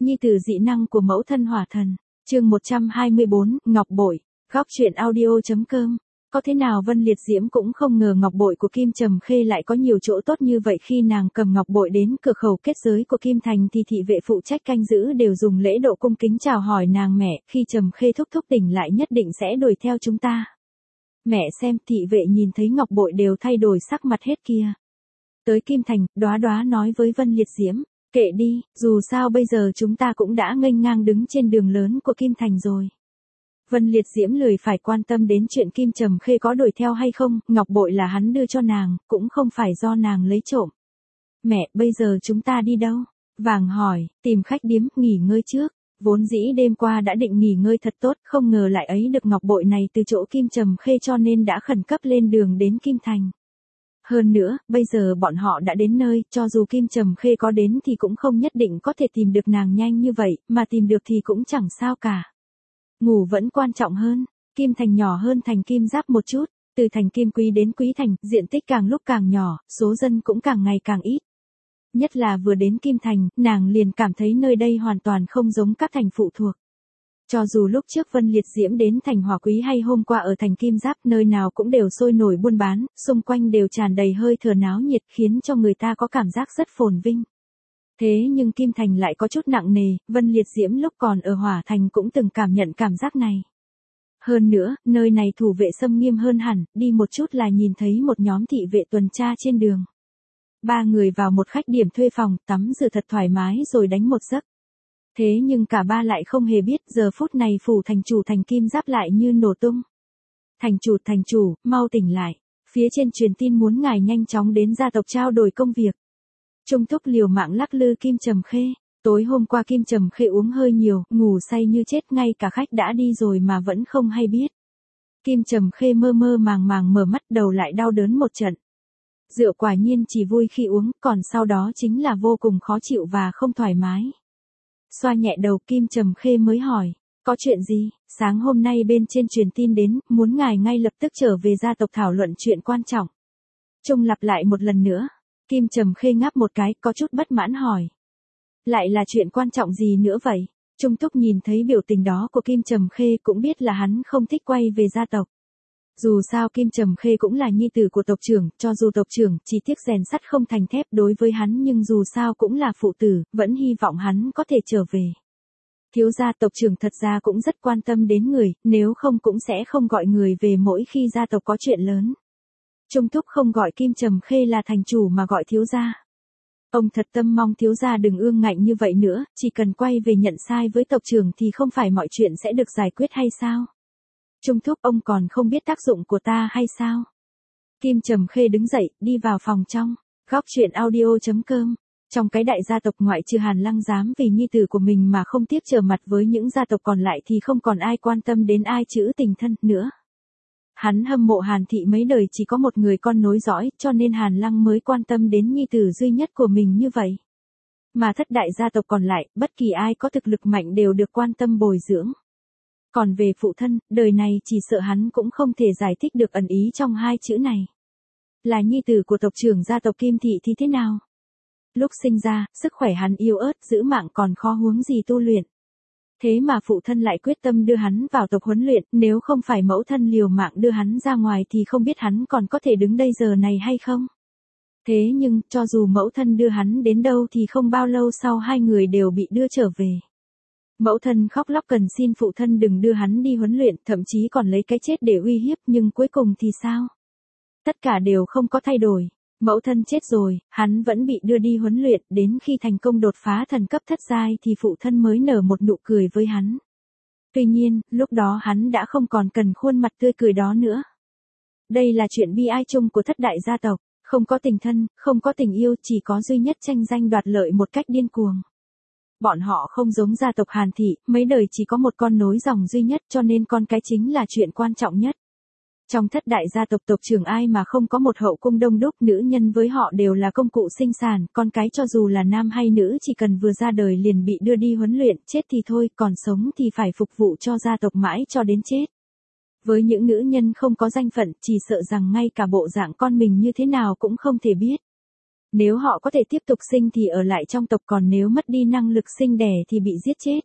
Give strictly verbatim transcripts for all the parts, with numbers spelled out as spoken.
Nhi tử dị năng của mẫu thân hỏa thần. Chương một trăm hai mươi bốn, Ngọc Bội. Góc truyện audio.com. Có thế nào Vân Liệt Diễm cũng không ngờ ngọc bội của Kim Trầm Khê lại có nhiều chỗ tốt như vậy. Khi nàng cầm ngọc bội đến cửa khẩu kết giới của Kim Thành thì thị vệ phụ trách canh giữ đều dùng lễ độ cung kính chào hỏi nàng. Mẹ, khi Trầm Khê thúc thúc tỉnh lại nhất định sẽ đuổi theo chúng ta. Mẹ xem, thị vệ nhìn thấy ngọc bội đều thay đổi sắc mặt hết kia. Tới Kim Thành, Đóa Đóa nói với Vân Liệt Diễm, kệ đi, dù sao bây giờ chúng ta cũng đã nghênh ngang đứng trên đường lớn của Kim Thành rồi. Vân Liệt Diễm lười phải quan tâm đến chuyện Kim Trầm Khê có đuổi theo hay không, ngọc bội là hắn đưa cho nàng, cũng không phải do nàng lấy trộm. Mẹ, bây giờ chúng ta đi đâu? Vàng hỏi, tìm khách điếm, nghỉ ngơi trước. Vốn dĩ đêm qua đã định nghỉ ngơi thật tốt, không ngờ lại ấy được ngọc bội này từ chỗ Kim Trầm Khê cho nên đã khẩn cấp lên đường đến Kim Thành. Hơn nữa, bây giờ bọn họ đã đến nơi, cho dù Kim Trầm Khê có đến thì cũng không nhất định có thể tìm được nàng nhanh như vậy, mà tìm được thì cũng chẳng sao cả. Ngủ vẫn quan trọng hơn. Kim Thành nhỏ hơn thành Kim Giáp một chút, từ thành Kim Quý đến Quý Thành, diện tích càng lúc càng nhỏ, số dân cũng càng ngày càng ít. Nhất là vừa đến Kim Thành, nàng liền cảm thấy nơi đây hoàn toàn không giống các thành phụ thuộc. Cho dù lúc trước Vân Liệt Diễm đến thành Hỏa Quý hay hôm qua ở thành Kim Giáp, nơi nào cũng đều sôi nổi buôn bán, xung quanh đều tràn đầy hơi thở náo nhiệt khiến cho người ta có cảm giác rất phồn vinh. Thế nhưng Kim Thành lại có chút nặng nề, Vân Liệt Diễm lúc còn ở Hỏa Thành cũng từng cảm nhận cảm giác này. Hơn nữa, nơi này thủ vệ xâm nghiêm hơn hẳn, đi một chút là nhìn thấy một nhóm thị vệ tuần tra trên đường. Ba người vào một khách điểm thuê phòng, tắm rửa thật thoải mái rồi đánh một giấc. Thế nhưng cả ba lại không hề biết giờ phút này phủ thành chủ thành Kim Giáp lại như nổ tung. Thành chủ, thành chủ, mau tỉnh lại. Phía trên truyền tin muốn ngài nhanh chóng đến gia tộc trao đổi công việc. Trung thúc liều mạng lắc lư Kim Trầm Khê. Tối hôm qua Kim Trầm Khê uống hơi nhiều, ngủ say như chết, ngay cả khách đã đi rồi mà vẫn không hay biết. Kim Trầm Khê mơ mơ màng màng mở mắt, đầu lại đau đớn một trận. Rượu quả nhiên chỉ vui khi uống, còn sau đó chính là vô cùng khó chịu và không thoải mái. Xoa nhẹ đầu, Kim Trầm Khê mới hỏi, có chuyện gì? Sáng hôm nay bên trên truyền tin đến, muốn ngài ngay lập tức trở về gia tộc thảo luận chuyện quan trọng. Trung lặp lại một lần nữa. Kim Trầm Khê ngáp một cái, có chút bất mãn hỏi. Lại là chuyện quan trọng gì nữa vậy? Trung Túc nhìn thấy biểu tình đó của Kim Trầm Khê cũng biết là hắn không thích quay về gia tộc. Dù sao Kim Trầm Khê cũng là nhi tử của tộc trưởng, cho dù tộc trưởng chỉ tiếc rèn sắt không thành thép đối với hắn nhưng dù sao cũng là phụ tử, vẫn hy vọng hắn có thể trở về. Thiếu gia tộc trưởng thật ra cũng rất quan tâm đến người, nếu không cũng sẽ không gọi người về mỗi khi gia tộc có chuyện lớn. Trung Thúc không gọi Kim Trầm Khê là thành chủ mà gọi thiếu gia. Ông thật tâm mong thiếu gia đừng ương ngạnh như vậy nữa, chỉ cần quay về nhận sai với tộc trưởng thì không phải mọi chuyện sẽ được giải quyết hay sao? Trung Thúc, ông còn không biết tác dụng của ta hay sao? Kim Trầm Khê đứng dậy, đi vào phòng trong. Góc truyện audio.com. Trong cái đại gia tộc ngoại trừ Hàn Lăng dám vì nhi tử của mình mà không tiếc trở mặt với những gia tộc còn lại thì không còn ai quan tâm đến ai chữ tình thân nữa. Hắn hâm mộ Hàn thị mấy đời chỉ có một người con nối dõi, cho nên Hàn Lăng mới quan tâm đến nhi tử duy nhất của mình như vậy. Mà thất đại gia tộc còn lại, bất kỳ ai có thực lực mạnh đều được quan tâm bồi dưỡng. Còn về phụ thân, đời này chỉ sợ hắn cũng không thể giải thích được ẩn ý trong hai chữ này. Là nhi tử của tộc trưởng gia tộc Kim thị thì thế nào? Lúc sinh ra, sức khỏe hắn yếu ớt, giữ mạng còn khó huống gì tu luyện. Thế mà phụ thân lại quyết tâm đưa hắn vào tộc huấn luyện, nếu không phải mẫu thân liều mạng đưa hắn ra ngoài thì không biết hắn còn có thể đứng đây giờ này hay không. Thế nhưng, cho dù mẫu thân đưa hắn đến đâu thì không bao lâu sau hai người đều bị đưa trở về. Mẫu thân khóc lóc cần xin phụ thân đừng đưa hắn đi huấn luyện, thậm chí còn lấy cái chết để uy hiếp, nhưng cuối cùng thì sao? Tất cả đều không có thay đổi. Mẫu thân chết rồi, hắn vẫn bị đưa đi huấn luyện, đến khi thành công đột phá thần cấp thất giai thì phụ thân mới nở một nụ cười với hắn. Tuy nhiên, lúc đó hắn đã không còn cần khuôn mặt tươi cười đó nữa. Đây là chuyện bi ai chung của thất đại gia tộc, không có tình thân, không có tình yêu, chỉ có duy nhất tranh danh đoạt lợi một cách điên cuồng. Bọn họ không giống gia tộc Hàn thị, mấy đời chỉ có một con nối dòng duy nhất cho nên con cái chính là chuyện quan trọng nhất. Trong thất đại gia tộc tộc trưởng ai mà không có một hậu cung đông đúc, nữ nhân với họ đều là công cụ sinh sản, con cái cho dù là nam hay nữ chỉ cần vừa ra đời liền bị đưa đi huấn luyện, chết thì thôi, còn sống thì phải phục vụ cho gia tộc mãi cho đến chết. Với những nữ nhân không có danh phận, chỉ sợ rằng ngay cả bộ dạng con mình như thế nào cũng không thể biết. Nếu họ có thể tiếp tục sinh thì ở lại trong tộc, còn nếu mất đi năng lực sinh đẻ thì bị giết chết.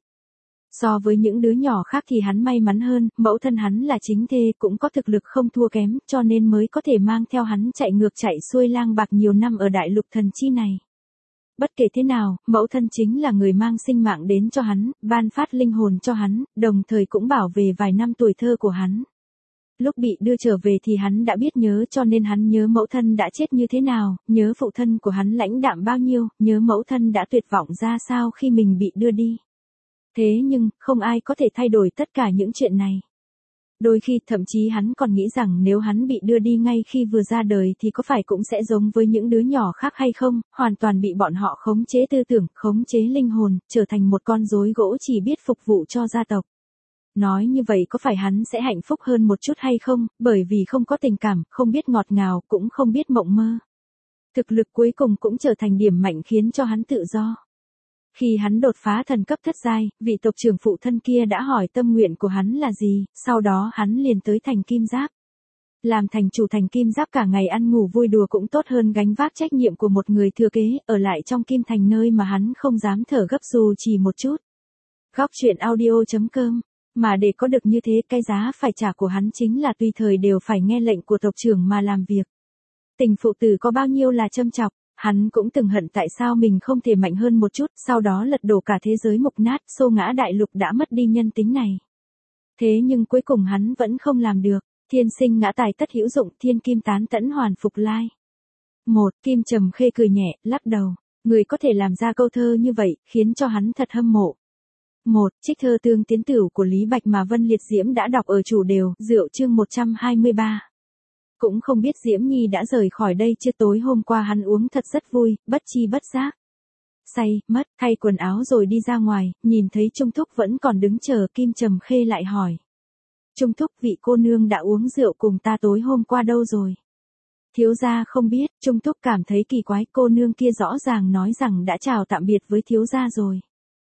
So với những đứa nhỏ khác thì hắn may mắn hơn, mẫu thân hắn là chính thê cũng có thực lực không thua kém, cho nên mới có thể mang theo hắn chạy ngược chạy xuôi lang bạc nhiều năm ở đại lục thần chi này. Bất kể thế nào, mẫu thân chính là người mang sinh mạng đến cho hắn, ban phát linh hồn cho hắn, đồng thời cũng bảo vệ vài năm tuổi thơ của hắn. Lúc bị đưa trở về thì hắn đã biết nhớ, cho nên hắn nhớ mẫu thân đã chết như thế nào, nhớ phụ thân của hắn lãnh đạm bao nhiêu, nhớ mẫu thân đã tuyệt vọng ra sao khi mình bị đưa đi. Thế nhưng, không ai có thể thay đổi tất cả những chuyện này. Đôi khi thậm chí hắn còn nghĩ rằng nếu hắn bị đưa đi ngay khi vừa ra đời thì có phải cũng sẽ giống với những đứa nhỏ khác hay không, hoàn toàn bị bọn họ khống chế tư tưởng, khống chế linh hồn, trở thành một con rối gỗ chỉ biết phục vụ cho gia tộc. Nói như vậy có phải hắn sẽ hạnh phúc hơn một chút hay không, bởi vì không có tình cảm, không biết ngọt ngào, cũng không biết mộng mơ. Thực lực cuối cùng cũng trở thành điểm mạnh khiến cho hắn tự do. Khi hắn đột phá thần cấp thất giai, vị tộc trưởng phụ thân kia đã hỏi tâm nguyện của hắn là gì, sau đó hắn liền tới thành kim giáp. Làm thành chủ thành kim giáp cả ngày ăn ngủ vui đùa cũng tốt hơn gánh vác trách nhiệm của một người thừa kế, ở lại trong kim thành nơi mà hắn không dám thở gấp dù chỉ một chút. Góc truyện audio chấm com. Mà để có được như thế, cái giá phải trả của hắn chính là tùy thời đều phải nghe lệnh của tộc trưởng mà làm việc. Tình phụ tử có bao nhiêu là châm chọc, hắn cũng từng hận tại sao mình không thể mạnh hơn một chút, sau đó lật đổ cả thế giới mục nát, xô ngã đại lục đã mất đi nhân tính này. Thế nhưng cuối cùng hắn vẫn không làm được, thiên sinh ngã tài tất hữu dụng, thiên kim tán tẫn hoàn phục lai. Một, Kim Trầm Khê cười nhẹ, lắc đầu, người có thể làm ra câu thơ như vậy, khiến cho hắn thật hâm mộ. Một, Trích thơ Tương Tiến Tửu của Lý Bạch mà Vân Liệt Diễm đã đọc ở chủ đều, Rượu chương một trăm hai mươi ba. Cũng không biết Diễm Nhi đã rời khỏi đây chưa, tối hôm qua hắn uống thật rất vui, bất chi bất giác. Say, mất, thay quần áo rồi đi ra ngoài, nhìn thấy Trung Thúc vẫn còn đứng chờ, Kim Trầm Khê lại hỏi. Trung Thúc, vị cô nương đã uống rượu cùng ta tối hôm qua đâu rồi? Thiếu gia không biết, Trung Thúc cảm thấy kỳ quái, cô nương kia rõ ràng nói rằng đã chào tạm biệt với thiếu gia rồi.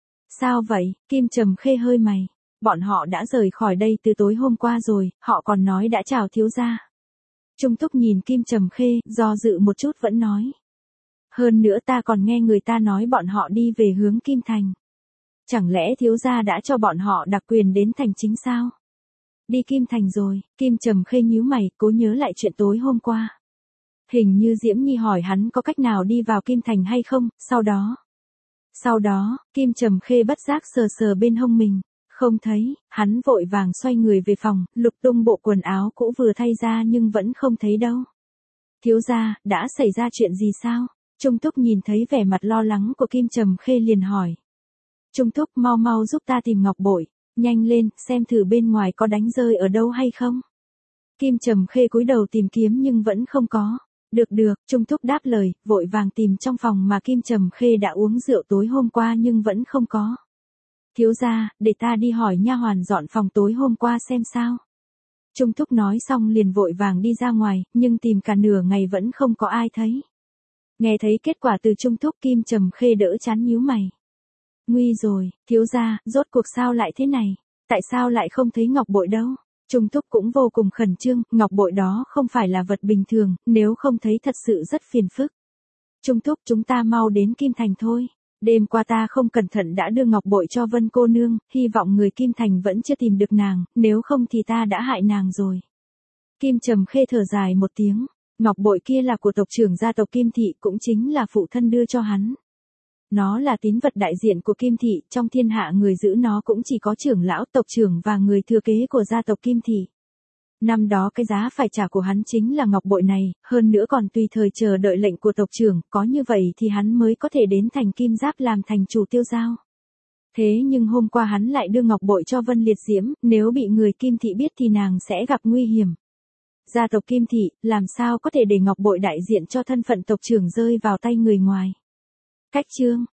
Sao vậy? Kim Trầm Khê hơi mày. Bọn họ đã rời khỏi đây từ tối hôm qua rồi, họ còn nói đã chào thiếu gia. Trung Thúc nhìn Kim Trầm Khê, do dự một chút vẫn nói. Hơn nữa ta còn nghe người ta nói bọn họ đi về hướng Kim Thành. Chẳng lẽ thiếu gia đã cho bọn họ đặc quyền đến thành chính sao? Đi Kim Thành rồi, Kim Trầm Khê nhíu mày, cố nhớ lại chuyện tối hôm qua. Hình như Diễm Nhi hỏi hắn có cách nào đi vào Kim Thành hay không, sau đó. Sau đó, Kim Trầm Khê bất giác sờ sờ bên hông mình, không thấy, hắn vội vàng xoay người về phòng, lục tung bộ quần áo cũ vừa thay ra nhưng vẫn không thấy đâu. Thiếu gia, đã xảy ra chuyện gì sao? Trung Thúc nhìn thấy vẻ mặt lo lắng của Kim Trầm Khê liền hỏi. Trung Thúc, mau mau giúp ta tìm ngọc bội, nhanh lên, xem thử bên ngoài có đánh rơi ở đâu hay không. Kim Trầm Khê cúi đầu tìm kiếm nhưng vẫn không có. Được được, Trung Thúc đáp lời, vội vàng tìm trong phòng mà Kim Trầm Khê đã uống rượu tối hôm qua nhưng vẫn không có. Thiếu gia, để ta đi hỏi nha hoàn dọn phòng tối hôm qua xem sao. Trung Thúc nói xong liền vội vàng đi ra ngoài, nhưng tìm cả nửa ngày vẫn không có ai thấy. Nghe thấy kết quả từ Trung Thúc, Kim Trầm Khê đỡ chán nhíu mày. Nguy rồi, thiếu gia, rốt cuộc sao lại thế này? Tại sao lại không thấy ngọc bội đâu? Trung Thúc cũng vô cùng khẩn trương, ngọc bội đó không phải là vật bình thường, nếu không thấy thật sự rất phiền phức. Trung Thúc, chúng ta mau đến Kim Thành thôi. Đêm qua ta không cẩn thận đã đưa ngọc bội cho Vân cô nương, hy vọng người Kim Thành vẫn chưa tìm được nàng, nếu không thì ta đã hại nàng rồi. Kim Trầm Khê thở dài một tiếng, ngọc bội kia là của tộc trưởng gia tộc Kim Thị, cũng chính là phụ thân đưa cho hắn. Nó là tín vật đại diện của Kim Thị, trong thiên hạ người giữ nó cũng chỉ có trưởng lão, tộc trưởng và người thừa kế của gia tộc Kim Thị. Năm đó cái giá phải trả của hắn chính là ngọc bội này, hơn nữa còn tùy thời chờ đợi lệnh của tộc trưởng, có như vậy thì hắn mới có thể đến thành Kim Giáp làm thành chủ tiêu giao. Thế nhưng hôm qua hắn lại đưa ngọc bội cho Vân Liệt Diễm, nếu bị người Kim Thị biết thì nàng sẽ gặp nguy hiểm. Gia tộc Kim Thị, làm sao có thể để ngọc bội đại diện cho thân phận tộc trưởng rơi vào tay người ngoài. Cách chương